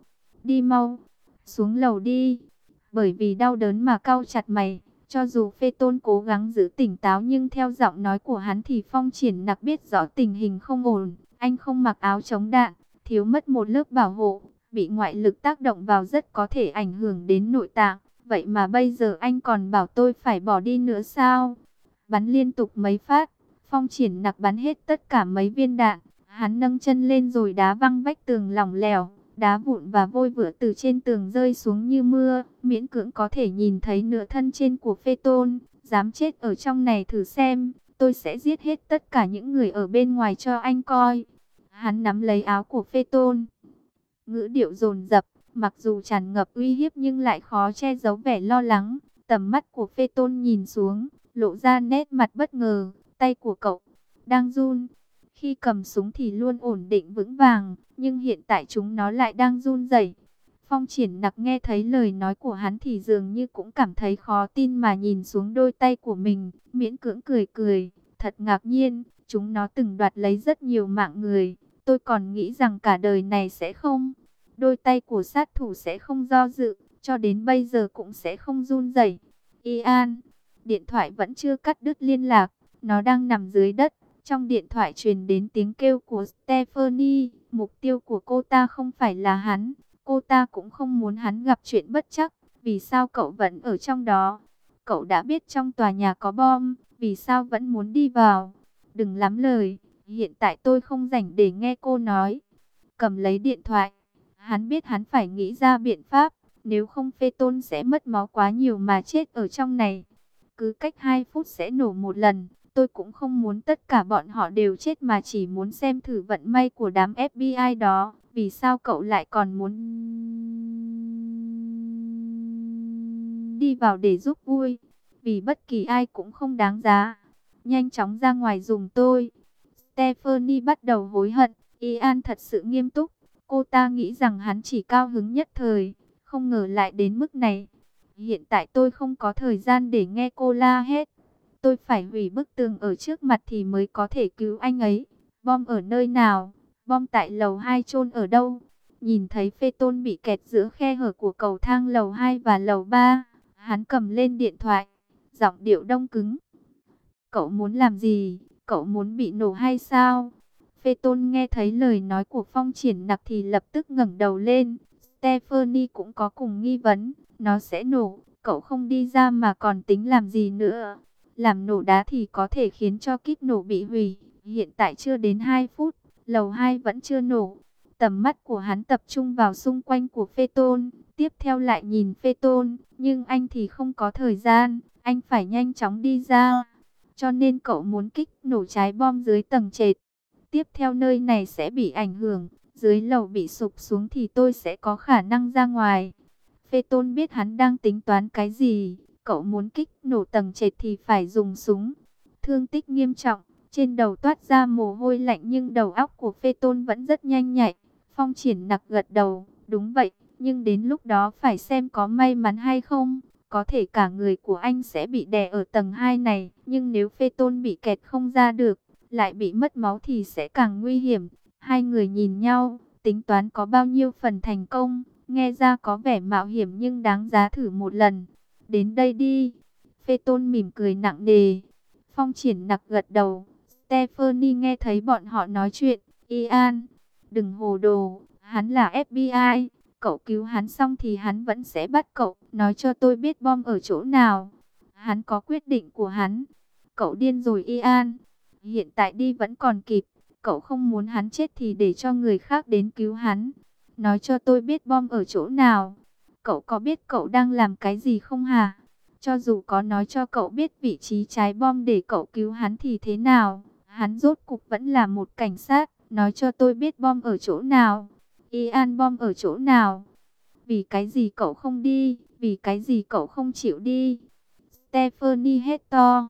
A: đi mau, xuống lầu đi. Bởi vì đau đớn mà cau chặt mày, cho dù Phê Tôn cố gắng giữ tỉnh táo nhưng theo giọng nói của hắn thì Phong Triển Nặc biết rõ tình hình không ổn. Anh không mặc áo chống đạn, thiếu mất một lớp bảo hộ, bị ngoại lực tác động vào rất có thể ảnh hưởng đến nội tạng. Vậy mà bây giờ anh còn bảo tôi phải bỏ đi nữa sao? Bắn liên tục mấy phát, Phong Triển Nặc bắn hết tất cả mấy viên đạn. Hắn nâng chân lên rồi đá văng vách tường lỏng lẻo, đá vụn và vôi vữa từ trên tường rơi xuống như mưa, miễn cưỡng có thể nhìn thấy nửa thân trên của Phê Tôn. Dám chết ở trong này thử xem, tôi sẽ giết hết tất cả những người ở bên ngoài cho anh coi. Hắn nắm lấy áo của Phê Tôn, ngữ điệu dồn dập, mặc dù tràn ngập uy hiếp nhưng lại khó che giấu vẻ lo lắng. Tầm mắt của Phê Tôn nhìn xuống, lộ ra nét mặt bất ngờ. Tay của cậu đang run. Khi cầm súng thì luôn ổn định vững vàng, nhưng hiện tại chúng nó lại đang run rẩy. Phong Triển Nặc nghe thấy lời nói của hắn thì dường như cũng cảm thấy khó tin mà nhìn xuống đôi tay của mình, miễn cưỡng cười cười, thật ngạc nhiên, chúng nó từng đoạt lấy rất nhiều mạng người, tôi còn nghĩ rằng cả đời này sẽ không. Đôi tay của sát thủ sẽ không do dự, cho đến bây giờ cũng sẽ không run rẩy. Ian, điện thoại vẫn chưa cắt đứt liên lạc, nó đang nằm dưới đất. Trong điện thoại truyền đến tiếng kêu của Stephanie, mục tiêu của cô ta không phải là hắn, cô ta cũng không muốn hắn gặp chuyện bất trắc. Vì sao cậu vẫn ở trong đó? Cậu đã biết trong tòa nhà có bom, vì sao vẫn muốn đi vào? Đừng lắm lời, hiện tại tôi không rảnh để nghe cô nói. Cầm lấy điện thoại, hắn biết hắn phải nghĩ ra biện pháp, nếu không Phê Tôn sẽ mất máu quá nhiều mà chết ở trong này. Cứ cách 2 phút sẽ nổ một lần. Tôi cũng không muốn tất cả bọn họ đều chết mà chỉ muốn xem thử vận may của đám FBI đó. Vì sao cậu lại còn muốn đi vào để giúp vui? Vì bất kỳ ai cũng không đáng giá. Nhanh chóng ra ngoài dùng tôi. Stephanie bắt đầu hối hận. Ian thật sự nghiêm túc. Cô ta nghĩ rằng hắn chỉ cao hứng nhất thời, không ngờ lại đến mức này. Hiện tại tôi không có thời gian để nghe cô la hết. Tôi phải hủy bức tường ở trước mặt thì mới có thể cứu anh ấy. Bom ở nơi nào? Bom tại lầu 2 chôn ở đâu? Nhìn thấy Phê Tôn bị kẹt giữa khe hở của cầu thang lầu 2 và lầu 3. Hắn cầm lên điện thoại, giọng điệu đông cứng. Cậu muốn làm gì? Cậu muốn bị nổ hay sao? Phê Tôn nghe thấy lời nói của Phong Triển Nặc thì lập tức ngẩng đầu lên. Stephanie cũng có cùng nghi vấn. Nó sẽ nổ. Cậu không đi ra mà còn tính làm gì nữa? Làm nổ đá thì có thể khiến cho kíp nổ bị hủy. Hiện tại chưa đến 2 phút, lầu 2 vẫn chưa nổ. Tầm mắt của hắn tập trung vào xung quanh của Phê Tôn, tiếp theo lại nhìn Phê Tôn. Nhưng anh thì không có thời gian, anh phải nhanh chóng đi ra. Cho nên cậu muốn kích nổ trái bom dưới tầng trệt. Tiếp theo nơi này sẽ bị ảnh hưởng, dưới lầu bị sụp xuống thì tôi sẽ có khả năng ra ngoài. Phê Tôn biết hắn đang tính toán cái gì. Cậu muốn kích nổ tầng trệt thì phải dùng súng. Thương tích nghiêm trọng, trên đầu toát ra mồ hôi lạnh nhưng đầu óc của Phê Tôn vẫn rất nhanh nhạy. Phong Triển Nặc gật đầu, đúng vậy, nhưng đến lúc đó phải xem có may mắn hay không. Có thể cả người của anh sẽ bị đè ở tầng 2 này, nhưng nếu Phê Tôn bị kẹt không ra được, lại bị mất máu thì sẽ càng nguy hiểm. Hai người nhìn nhau, tính toán có bao nhiêu phần thành công, nghe ra có vẻ mạo hiểm nhưng đáng giá thử một lần. Đến đây đi. Phê Tôn mỉm cười nặng nề. Phong Triển Nặc gật đầu. Stephanie nghe thấy bọn họ nói chuyện. Ian, đừng hồ đồ, hắn là FBI. Cậu cứu hắn xong thì hắn vẫn sẽ bắt cậu. Nói cho tôi biết bom ở chỗ nào. Hắn có quyết định của hắn. Cậu điên rồi Ian. Hiện tại đi vẫn còn kịp. Cậu không muốn hắn chết thì để cho người khác đến cứu hắn. Nói cho tôi biết bom ở chỗ nào. Cậu có biết cậu đang làm cái gì không hả? Cho dù có nói cho cậu biết vị trí trái bom để cậu cứu hắn thì thế nào? Hắn rốt cục vẫn là một cảnh sát. Nói cho tôi biết bom ở chỗ nào. Ian, bom ở chỗ nào? Vì cái gì cậu không đi? Vì cái gì cậu không chịu đi? Stephanie hét to.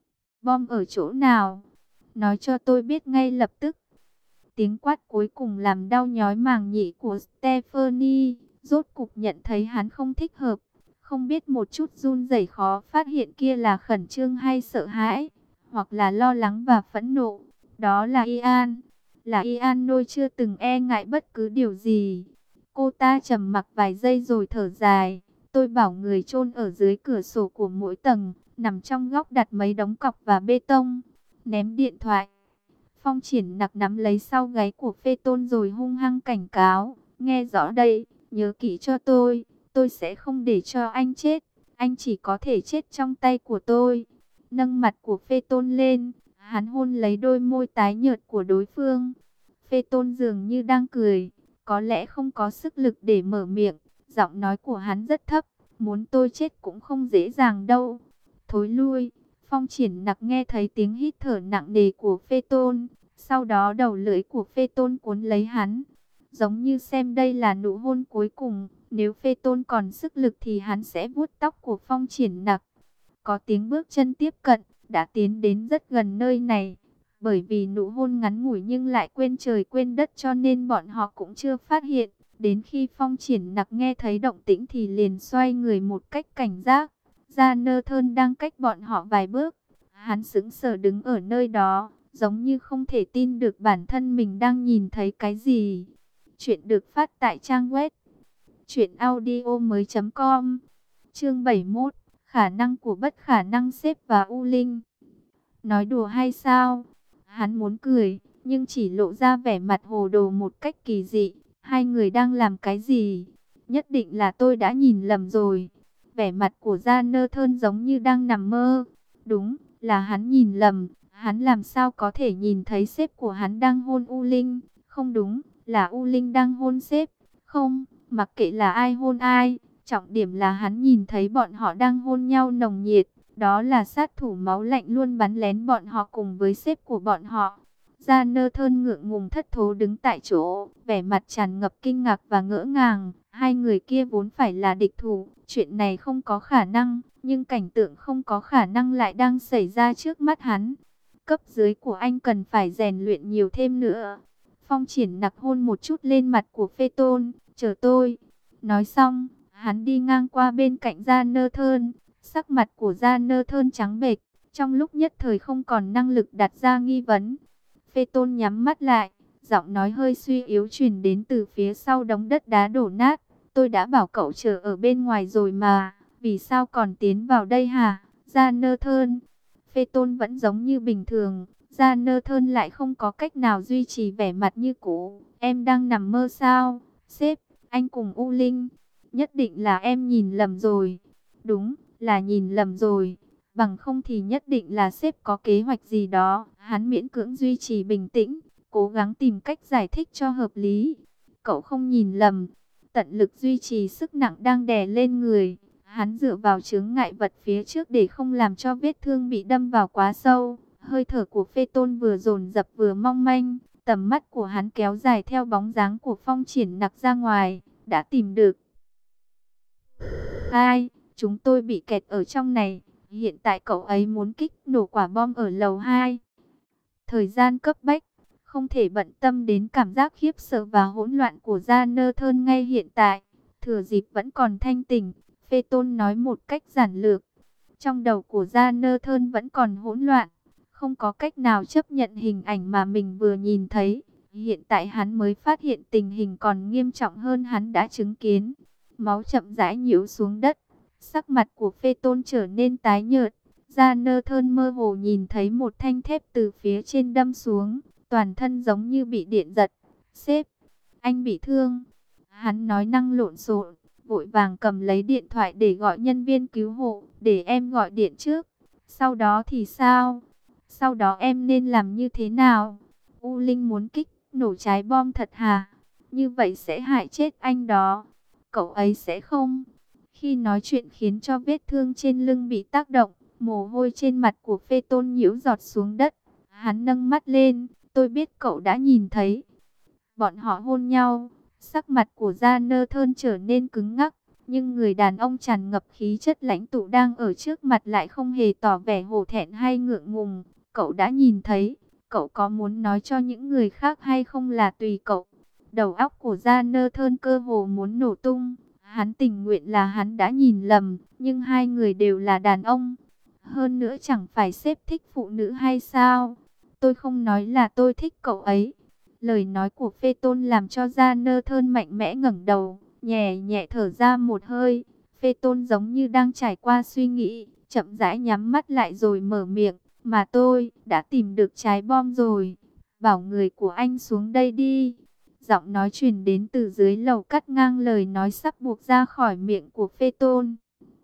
A: Bom ở chỗ nào? Nói cho tôi biết ngay lập tức. Tiếng quát cuối cùng làm đau nhói màng nhĩ của Stephanie. Rốt cục nhận thấy hắn không thích hợp. Không biết một chút run rẩy khó phát hiện kia là khẩn trương hay sợ hãi, hoặc là lo lắng và phẫn nộ. Đó là Ian. Là Ian Nôi chưa từng e ngại bất cứ điều gì. Cô ta trầm mặc vài giây rồi thở dài. Tôi bảo người chôn ở dưới cửa sổ của mỗi tầng, nằm trong góc đặt mấy đống cọc và bê tông. Ném điện thoại. Phong Triển Nặc nắm lấy sau gáy của Phê Tôn rồi hung hăng cảnh cáo. Nghe rõ đây, nhớ kỹ cho tôi sẽ không để cho anh chết. Anh chỉ có thể chết trong tay của tôi. Nâng mặt của Phê Tôn lên, hắn hôn lấy đôi môi tái nhợt của đối phương. Phê Tôn dường như đang cười, có lẽ không có sức lực để mở miệng. Giọng nói của hắn rất thấp, muốn tôi chết cũng không dễ dàng đâu. Thối lui. Phong Triển Nặc nghe thấy tiếng hít thở nặng nề của Phê Tôn, sau đó đầu lưỡi của Phê Tôn cuốn lấy hắn, giống như xem đây là nụ hôn cuối cùng. Nếu Phê Tôn còn sức lực thì hắn sẽ vuốt tóc của Phong Triển Nặc. Có tiếng bước chân tiếp cận, đã tiến đến rất gần nơi này. Bởi vì nụ hôn ngắn ngủi nhưng lại quên trời quên đất cho nên bọn họ cũng chưa phát hiện. Đến khi Phong Triển Nặc nghe thấy động tĩnh thì liền xoay người một cách cảnh giác. Gia Nơ Thơn đang cách bọn họ vài bước. Hắn sững sờ đứng ở nơi đó, giống như không thể tin được bản thân mình đang nhìn thấy cái gì. Chuyện được phát tại trang web truyệnaudiomoi.com. Chương 71, khả năng của bất khả năng xếp và U Linh. Nói đùa hay sao? Hắn muốn cười, nhưng chỉ lộ ra vẻ mặt hồ đồ một cách kỳ dị. Hai người đang làm cái gì? Nhất định là tôi đã nhìn lầm rồi. Vẻ mặt của Gia Nơ Thơn giống như đang nằm mơ. Đúng, là hắn nhìn lầm. Hắn làm sao có thể nhìn thấy sếp của hắn đang hôn U Linh? Không đúng, là U Linh đang hôn sếp. Không, mặc kệ là ai hôn ai, trọng điểm là hắn nhìn thấy bọn họ đang hôn nhau nồng nhiệt. Đó là sát thủ máu lạnh luôn bắn lén bọn họ cùng với sếp của bọn họ. Gia Nơ Thơn ngượng ngùng thất thố đứng tại chỗ, vẻ mặt tràn ngập kinh ngạc và ngỡ ngàng. Hai người kia vốn phải là địch thủ, chuyện này không có khả năng, nhưng cảnh tượng không có khả năng lại đang xảy ra trước mắt hắn. Cấp dưới của anh cần phải rèn luyện nhiều thêm nữa. Phong Triển Nặc hôn một chút lên mặt của Phê Tôn, chờ tôi. Nói xong, hắn đi ngang qua bên cạnh Gia Nơ Thơn. Sắc mặt của Gia Nơ Thơn trắng bệch, trong lúc nhất thời không còn năng lực đặt ra nghi vấn. Phê Tôn nhắm mắt lại, giọng nói hơi suy yếu truyền đến từ phía sau đống đất đá đổ nát. Tôi đã bảo cậu chờ ở bên ngoài rồi mà, vì sao còn tiến vào đây hả? Gia Nơ Thơn. Phê Tôn vẫn giống như bình thường, Gia Nơ Thơn lại không có cách nào duy trì vẻ mặt như cũ. Em đang nằm mơ sao? Sếp, anh cùng U Linh. Nhất định là em nhìn lầm rồi. Đúng, là nhìn lầm rồi. Bằng không thì nhất định là sếp có kế hoạch gì đó. Hắn miễn cưỡng duy trì bình tĩnh, cố gắng tìm cách giải thích cho hợp lý. Cậu không nhìn lầm. Tận lực duy trì sức nặng đang đè lên người. Hắn dựa vào chướng ngại vật phía trước để không làm cho vết thương bị đâm vào quá sâu. Hơi thở của Phê Tôn vừa dồn dập vừa mong manh. Tầm mắt của hắn kéo dài theo bóng dáng của Phong Triển Nặc ra ngoài. Đã tìm được ai? Chúng tôi bị kẹt ở trong này. Hiện tại cậu ấy muốn kích nổ quả bom ở lầu 2. Thời gian cấp bách, không thể bận tâm đến cảm giác khiếp sợ và hỗn loạn của Gia Nơ Thơn ngay hiện tại. Thừa dịp vẫn còn thanh tỉnh, Phê Tôn nói một cách giản lược. Trong đầu của Gia Nơ Thơn vẫn còn hỗn loạn, không có cách nào chấp nhận hình ảnh mà mình vừa nhìn thấy. Hiện tại hắn mới phát hiện tình hình còn nghiêm trọng hơn hắn đã chứng kiến. Máu chậm rãi nhiễu xuống đất, sắc mặt của Phê Tôn trở nên tái nhợt. Gia Nơ Thơn mơ hồ nhìn thấy một thanh thép từ phía trên đâm xuống, toàn thân giống như bị điện giật. Sếp, anh bị thương. Hắn nói năng lộn xộn, vội vàng cầm lấy điện thoại để gọi nhân viên cứu hộ, để em gọi điện trước. Sau đó thì sao? Sau đó em nên làm như thế nào? U Linh muốn kích nổ trái bom thật hả? Như vậy sẽ hại chết anh đó. Cậu ấy sẽ không. Khi nói chuyện khiến cho vết thương trên lưng bị tác động, mồ hôi trên mặt của Phê Tôn nhiễu giọt xuống đất. Hắn nâng mắt lên, tôi biết cậu đã nhìn thấy. Bọn họ hôn nhau, sắc mặt của Gia Nơ Thơn trở nên cứng ngắc. Nhưng người đàn ông tràn ngập khí chất lãnh tụ đang ở trước mặt lại không hề tỏ vẻ hổ thẹn hay ngượng ngùng. Cậu đã nhìn thấy, cậu có muốn nói cho những người khác hay không là tùy cậu. Đầu óc của Gia Nơ Thơn cơ hồ muốn nổ tung. Hắn tình nguyện là hắn đã nhìn lầm, nhưng hai người đều là đàn ông. Hơn nữa chẳng phải sếp thích phụ nữ hay sao? Tôi không nói là tôi thích cậu ấy. Lời nói của Phê Tôn làm cho Jonathan mạnh mẽ ngẩng đầu, nhẹ nhẹ thở ra một hơi. Phê Tôn giống như đang trải qua suy nghĩ, chậm rãi nhắm mắt lại rồi mở miệng. Mà tôi đã tìm được trái bom rồi. Bảo người của anh xuống đây đi. Giọng nói truyền đến từ dưới lầu cắt ngang lời nói sắp buộc ra khỏi miệng của Phê Tôn.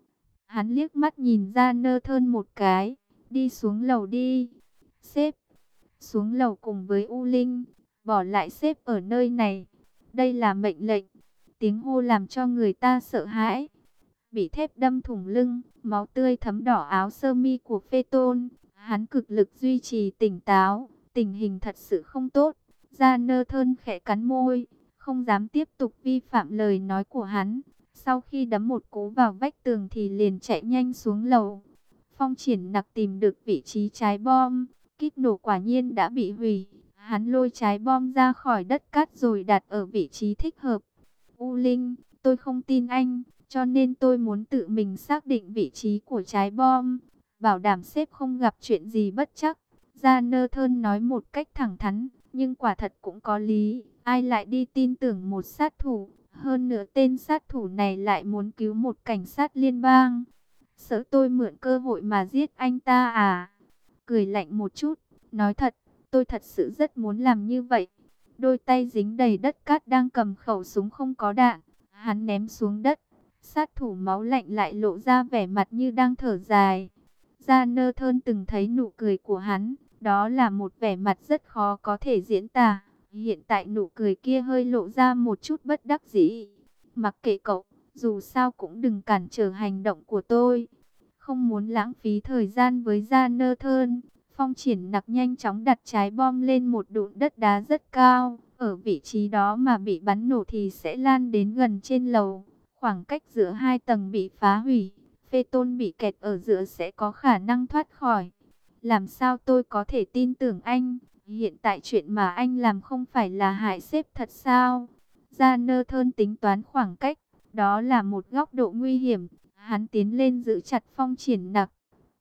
A: Hắn liếc mắt nhìn Jonathan một cái. Đi xuống lầu đi. Sếp. Xuống lầu cùng với U Linh. Bỏ lại sếp ở nơi này. Đây là mệnh lệnh. Tiếng hô làm cho người ta sợ hãi. Bị thép đâm thủng lưng, máu tươi thấm đỏ áo sơ mi của Phê Tôn. Hắn cực lực duy trì tỉnh táo, tình hình thật sự không tốt. Jonathan khẽ cắn môi, không dám tiếp tục vi phạm lời nói của hắn. Sau khi đấm một cú vào vách tường thì liền chạy nhanh xuống lầu. Phong Triển Nặc tìm được vị trí trái bom, kíp nổ quả nhiên đã bị hủy. Hắn lôi trái bom ra khỏi đất cát rồi đặt ở vị trí thích hợp. U Linh, tôi không tin anh, cho nên tôi muốn tự mình xác định vị trí của trái bom, bảo đảm sếp không gặp chuyện gì bất trắc. Jonathan nói một cách thẳng thắn, nhưng quả thật cũng có lý. Ai lại đi tin tưởng một sát thủ, hơn nữa tên sát thủ này lại muốn cứu một cảnh sát liên bang. Sợ tôi mượn cơ hội mà giết anh ta à? Cười lạnh một chút, nói thật, tôi thật sự rất muốn làm như vậy. Đôi tay dính đầy đất cát đang cầm khẩu súng không có đạn, hắn ném xuống đất. Sát thủ máu lạnh lại lộ ra vẻ mặt như đang thở dài. Jonathan từng thấy nụ cười của hắn, đó là một vẻ mặt rất khó có thể diễn tả. Hiện tại nụ cười kia hơi lộ ra một chút bất đắc dĩ. Mặc kệ cậu, dù sao cũng đừng cản trở hành động của tôi. Không muốn lãng phí thời gian với Jonathan, Phong Triển Nặc nhanh chóng đặt trái bom lên một đụn đất đá rất cao. Ở vị trí đó mà bị bắn nổ thì sẽ lan đến gần trên lầu. Khoảng cách giữa hai tầng bị phá hủy, Phê Tôn bị kẹt ở giữa sẽ có khả năng thoát khỏi. Làm sao tôi có thể tin tưởng anh? Hiện tại chuyện mà anh làm không phải là hại sếp thật sao? Jonathan tính toán khoảng cách, đó là một góc độ nguy hiểm. Hắn tiến lên giữ chặt Phong Triển Nặc.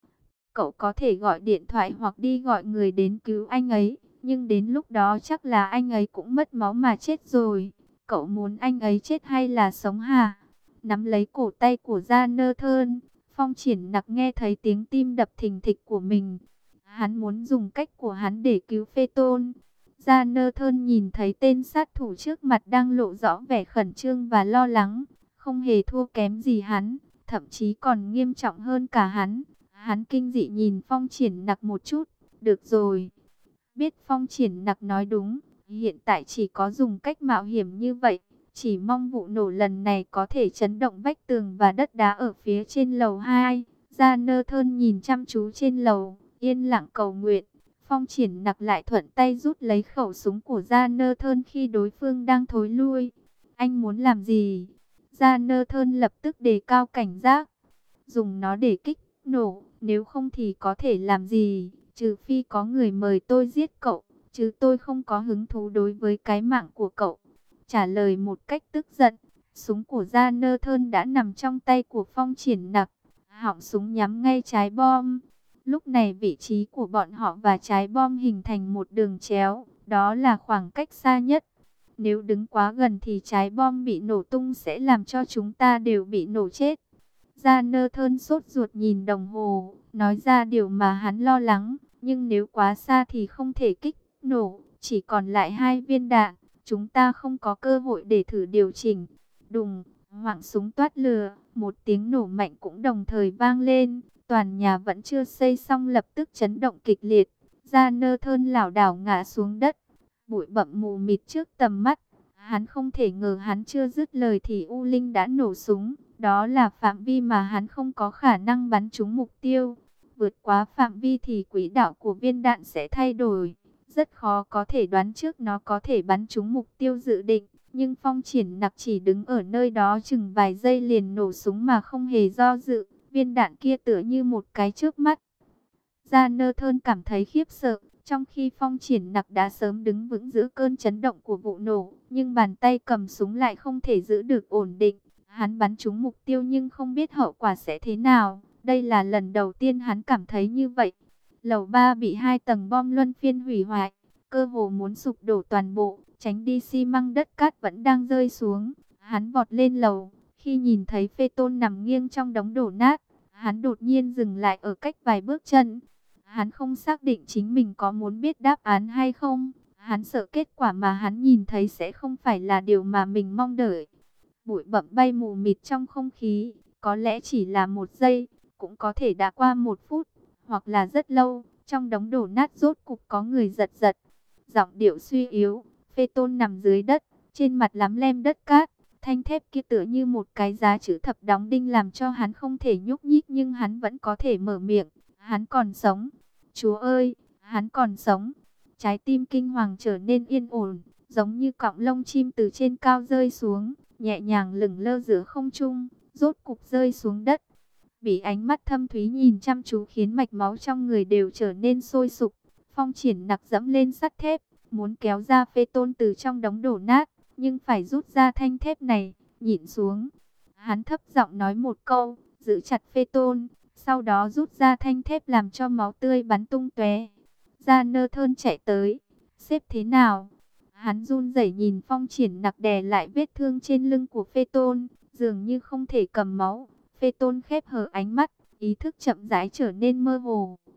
A: Cậu có thể gọi điện thoại hoặc đi gọi người đến cứu anh ấy, nhưng đến lúc đó chắc là anh ấy cũng mất máu mà chết rồi. Cậu muốn anh ấy chết hay là sống hả? Nắm lấy cổ tay của Jonathan, Phong Triển Nặc nghe thấy tiếng tim đập thình thịch của mình. Hắn muốn dùng cách của hắn để cứu Phê Tôn. Jonathan nhìn thấy tên sát thủ trước mặt đang lộ rõ vẻ khẩn trương và lo lắng, không hề thua kém gì hắn, thậm chí còn nghiêm trọng hơn cả hắn. Hắn kinh dị nhìn Phong Triển Nặc một chút. Được rồi. Biết Phong Triển Nặc nói đúng. Hiện tại chỉ có dùng cách mạo hiểm như vậy. Chỉ mong vụ nổ lần này có thể chấn động vách tường và đất đá ở phía trên lầu 2. Jonathan nhìn chăm chú trên lầu, yên lặng cầu nguyện. Phong Triển Nặc lại thuận tay rút lấy khẩu súng của Jonathan khi đối phương đang thối lui. Anh muốn làm gì? Jonathan lập tức đề cao cảnh giác. Dùng nó để kích nổ, nếu không thì có thể làm gì? Trừ phi có người mời tôi giết cậu, chứ tôi không có hứng thú đối với cái mạng của cậu. Trả lời một cách tức giận, súng của Jonathan đã nằm trong tay của Phong Triển Nặc. Họng súng nhắm ngay trái bom. Lúc này vị trí của bọn họ và trái bom hình thành một đường chéo, đó là khoảng cách xa nhất. Nếu đứng quá gần thì trái bom bị nổ tung sẽ làm cho chúng ta đều bị nổ chết. Jonathan sốt ruột nhìn đồng hồ, nói ra điều mà hắn lo lắng, nhưng nếu quá xa thì không thể kích nổ, chỉ còn lại 2 viên đạn, chúng ta không có cơ hội để thử điều chỉnh. Đùng, hoảng súng toát lửa, một tiếng nổ mạnh cũng đồng thời vang lên, toàn nhà vẫn chưa xây xong lập tức chấn động kịch liệt. Jonathan lảo đảo ngã xuống đất, bụi bặm mù mịt trước tầm mắt. Hắn không thể ngờ hắn chưa dứt lời thì U Linh đã nổ súng. Đó là phạm vi mà hắn không có khả năng bắn trúng mục tiêu. Vượt quá phạm vi thì quỹ đạo của viên đạn sẽ thay đổi. Rất khó có thể đoán trước nó có thể bắn trúng mục tiêu dự định. Nhưng Phong Triển Nặc chỉ đứng ở nơi đó chừng vài giây liền nổ súng mà không hề do dự. Viên đạn kia tựa như một cái chớp mắt. Jonathan cảm thấy khiếp sợ. Trong khi Phong Triển Nặc đã sớm đứng vững giữa cơn chấn động của vụ nổ. Nhưng bàn tay cầm súng lại không thể giữ được ổn định. Hắn bắn trúng mục tiêu nhưng không biết hậu quả sẽ thế nào. Đây là lần đầu tiên hắn cảm thấy như vậy. Lầu 3 bị 2 tầng bom luân phiên hủy hoại. cơ hồ muốn sụp đổ toàn bộ, tránh đi xi măng đất cát vẫn đang rơi xuống. Hắn vọt lên lầu, khi nhìn thấy Phê Tôn nằm nghiêng trong đống đổ nát, hắn đột nhiên dừng lại ở cách vài bước chân. Hắn không xác định chính mình có muốn biết đáp án hay không. Hắn sợ kết quả mà hắn nhìn thấy sẽ không phải là điều mà mình mong đợi. Bụi bặm bay mù mịt trong không khí, có lẽ chỉ là một giây, cũng có thể đã qua 1 phút, hoặc là rất lâu. Trong đống đổ nát rốt cục có người giật giật. Giọng điệu suy yếu, Phê Tôn nằm dưới đất, trên mặt lắm lem đất cát. Thanh thép kia tựa như một cái giá chữ thập đóng đinh làm cho hắn không thể nhúc nhích, nhưng hắn vẫn có thể mở miệng. Hắn còn sống. Chúa ơi, hắn còn sống. Trái tim kinh hoàng trở nên yên ổn, giống như cọng lông chim từ trên cao rơi xuống, nhẹ nhàng lửng lơ giữa không trung, rốt cục rơi xuống đất. Bị ánh mắt thâm thúy nhìn chăm chú khiến mạch máu trong người đều trở nên sôi sục. Phong Triển Nặc dẫm lên sắt thép, muốn kéo ra Phê Tôn từ trong đống đổ nát, nhưng phải rút ra thanh thép này, nhịn xuống. Hắn thấp giọng nói một câu, giữ chặt Phê Tôn, sau đó rút ra thanh thép làm cho máu tươi bắn tung tóe. Gia Nơ Thơn chạy tới, xếp thế nào? Hắn run rẩy nhìn Phong Triển Nặc đè lại vết thương trên lưng của Phê Tôn, dường như không thể cầm máu. Phê Tôn khép hờ ánh mắt, ý thức chậm rãi trở nên mơ hồ.